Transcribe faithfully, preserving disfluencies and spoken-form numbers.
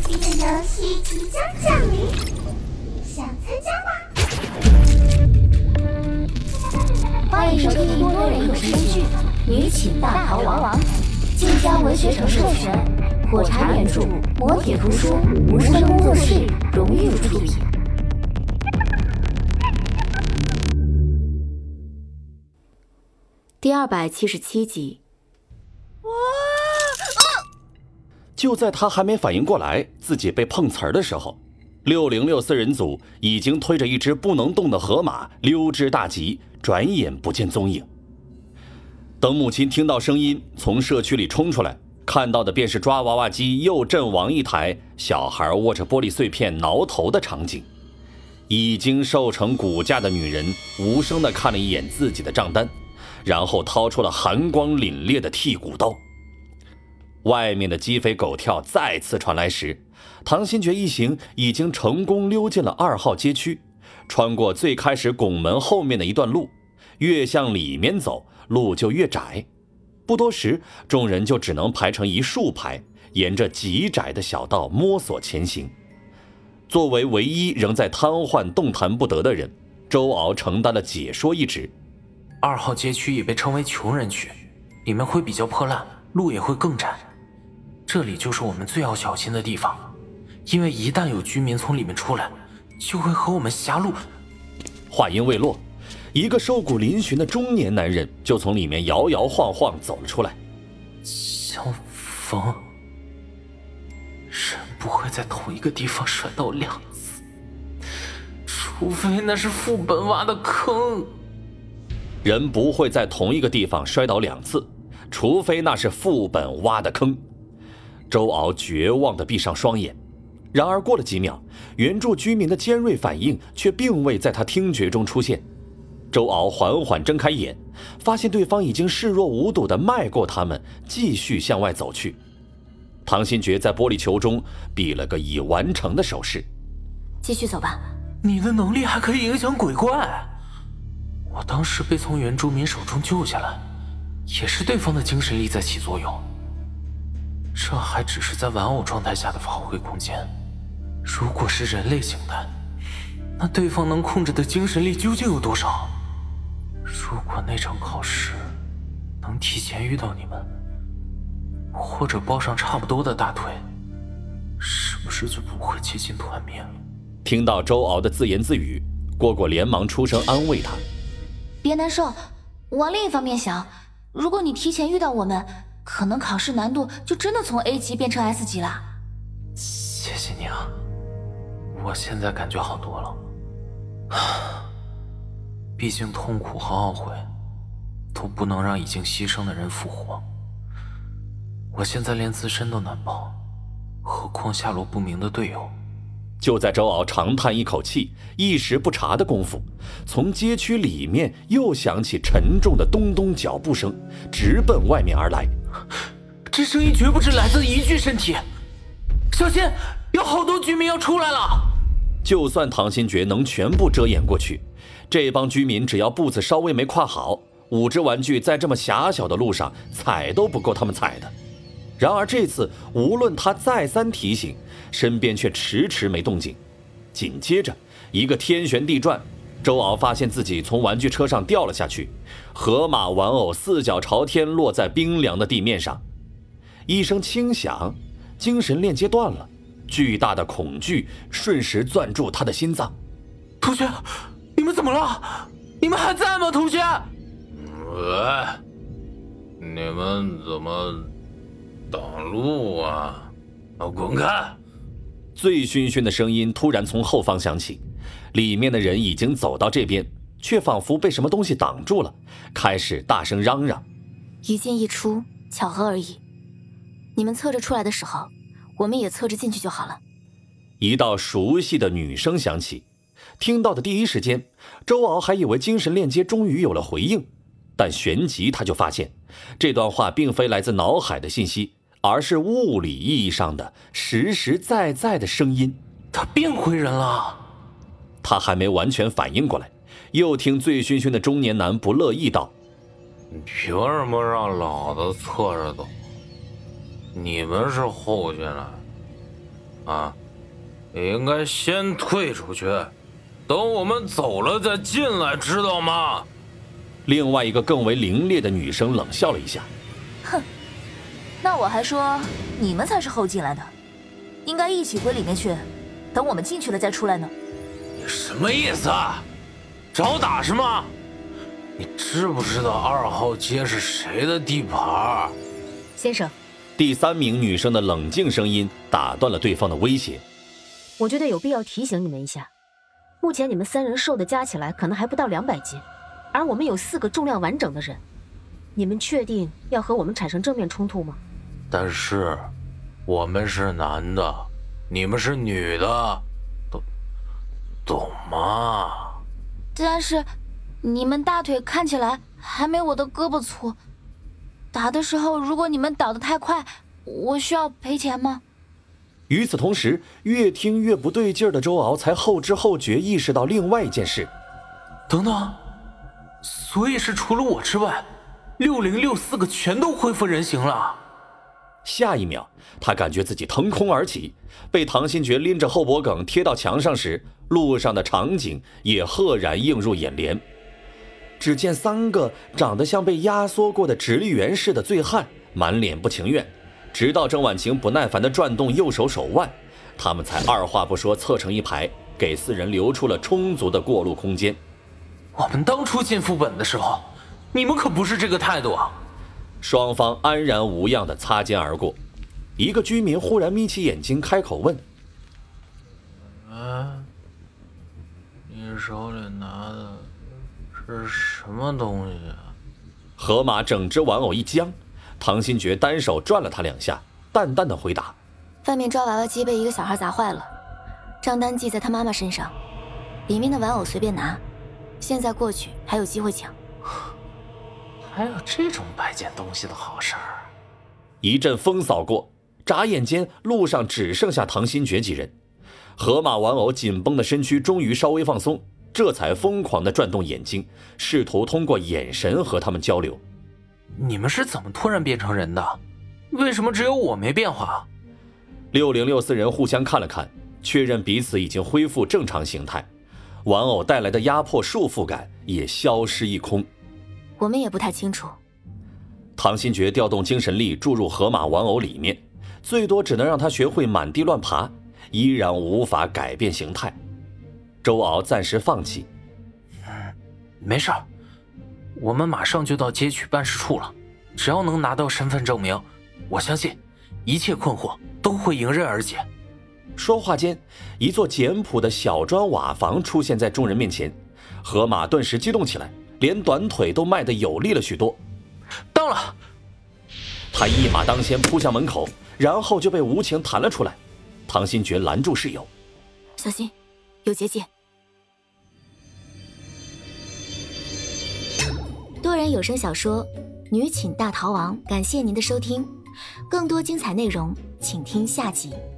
这个游戏即将降临，想参加吗？ 欢迎收听多人有声剧《女寝大逃亡》，晋江文学城授权，火柴原著，磨铁图书，无声工作室荣誉出品。第二百七十七集。 哇！啊！ 就在他还没反应过来自己被碰瓷儿的时候，六零六四人组已经推着一只不能动的河马溜之大吉，转眼不见踪影。等母亲听到声音从社区里冲出来，看到的便是抓娃娃机又阵亡一台，小孩握着玻璃碎片挠头的场景。已经瘦成骨架的女人无声地看了一眼自己的账单，然后掏出了寒光凛冽的剔骨刀。外面的鸡飞狗跳再次传来时，唐新觉一行已经成功溜进了二号街区，穿过最开始拱门后面的一段路，越向里面走路就越窄。不多时，众人就只能排成一竖排，沿着极窄的小道摸索前行。作为唯一仍在瘫痪动弹不得的人，周敖承担了解说一职。 二号街区也被称为穷人区，里面会比较破烂，路也会更窄。这里就是我们最要小心的地方，因为一旦有居民从里面出来，就会和我们狭路。 话音未落，一个瘦骨嶙峋的中年男人就从里面摇摇晃晃走了出来。 相逢，人不会在同一个地方摔倒两次，除非那是副本挖的坑。 人不会在同一个地方摔倒两次，除非那是副本挖的坑。周敖绝望地闭上双眼，然而过了几秒，原住居民的尖锐反应却并未在他听觉中出现。周敖缓缓睁开眼，发现对方已经视若无睹地迈过他们，继续向外走去。唐新觉在玻璃球中比了个已完成的手势。 继续走吧。 你的能力还可以影响鬼怪。我当时被从原住民手中救下来，也是对方的精神力在起作用。这还只是在玩偶状态下的发挥空间，如果是人类形态，那对方能控制的精神力究竟有多少？如果那场考试能提前遇到你们，或者抱上差不多的大腿，是不是就不会接近团灭了？ 听到周敖的自言自语，蝈蝈连忙出声安慰他。 别难受，往另一方面想，如果你提前遇到我们，可能考试难度就真的从 A 级变成 S 级了。 谢谢你啊，我现在感觉好多了。毕竟痛苦和懊悔都不能让已经牺牲的人复活，我现在连自身都难保，何况下落不明的队友。 就在周敖长叹一口气，一时不察的功夫，从街区里面又响起沉重的咚咚脚步声，直奔外面而来。 这声音绝不止来自一具身体，小心，有好多居民要出来了。 就算唐新觉能全部遮掩过去，这帮居民只要步子稍微没跨好，五只玩具在这么狭小的路上踩都不够他们踩的。然而这次无论他再三提醒，身边却迟迟没动静。紧接着一个天旋地转，周敖发现自己从玩具车上掉了下去，河马玩偶四脚朝天落在冰凉的地面上。一声轻响，精神链接断了，巨大的恐惧瞬时攥住他的心脏。 同学，你们怎么了？你们还在吗？同学， 喂，你们怎么挡路啊？滚开！ 醉醺醺的声音突然从后方响起，里面的人已经走到这边，却仿佛被什么东西挡住了，开始大声嚷嚷。 一进一出，巧合而已。你们侧着出来的时候，我们也侧着进去就好了。 一道熟悉的女声响起，听到的第一时间，周敖还以为精神链接终于有了回应，但旋即他就发现，这段话并非来自脑海的信息，而是物理意义上的实实在在的声音。 他变回人了。 他还没完全反应过来，又听醉醺醺的中年男不乐意道： 你凭什么让老子侧着走？你们是后进来， 啊，应该先退出去，等我们走了再进来，知道吗？ 另外一个更为凌冽的女生冷笑了一下， 哼，那我还说你们才是后进来的，应该一起回里面去，等我们进去了再出来呢。 你什么意思啊？找打是吗？你知不知道二号街是谁的地盘？ 先生， 第三名女生的冷静声音打断了对方的威胁。 我觉得有必要提醒你们一下，目前你们三人瘦的加起来可能还不到两百斤，而我们有四个重量完整的人，你们确定要和我们产生正面冲突吗？ 但是我们是男的，你们是女的，懂懂吗？ 但是你们大腿看起来还没我的胳膊粗，打的时候如果你们倒得太快，我需要赔钱吗？ 与此同时，越听越不对劲儿的周敖才后知后觉意识到另外一件事。 等等，所以是除了我之外，六零六四个全都恢复人形了。 下一秒，他感觉自己腾空而起，被唐新觉拎着后脖梗贴到墙上时，路上的场景也赫然映入眼帘。只见三个长得像被压缩过的直立员似的醉汉，满脸不情愿，直到郑婉晴不耐烦地转动右手手腕，他们才二话不说侧成一排，给四人留出了充足的过路空间。 我们当初进副本的时候，你们可不是这个态度啊！ 双方安然无恙地擦肩而过，一个居民忽然眯起眼睛开口问：“ 哎，你手里拿的是什么东西啊？” 河马整只玩偶一僵，唐新觉单手转了他两下，淡淡的回答：“ 外面抓娃娃机被一个小孩砸坏了，账单记在他妈妈身上，里面的玩偶随便拿，现在过去还有机会抢。” 还有这种摆件东西的好事儿。 一阵风扫过，眨眼间路上只剩下唐新觉几人。河马玩偶紧绷的身躯终于稍微放松，这才疯狂地转动眼睛，试图通过眼神和他们交流。 你们是怎么突然变成人的？为什么只有我没变化？ 六零六四人互相看了看，确认彼此已经恢复正常形态，玩偶带来的压迫束缚感也消失一空。 我们也不太清楚。 唐新觉调动精神力注入河马玩偶里面，最多只能让他学会满地乱爬，依然无法改变形态。周敖暂时放弃。 嗯，没事儿，我们马上就到街区办事处了，只要能拿到身份证明，我相信一切困惑都会迎刃而解。 说话间，一座简朴的小砖瓦房出现在众人面前，河马顿时激动起来，连短腿都迈得有力了许多。 到了！ 他一马当先扑向门口，然后就被无情弹了出来。唐新觉拦住室友：“ 小心，有结界。”多人有声小说《女寝大逃亡》，感谢您的收听，更多精彩内容请听下集。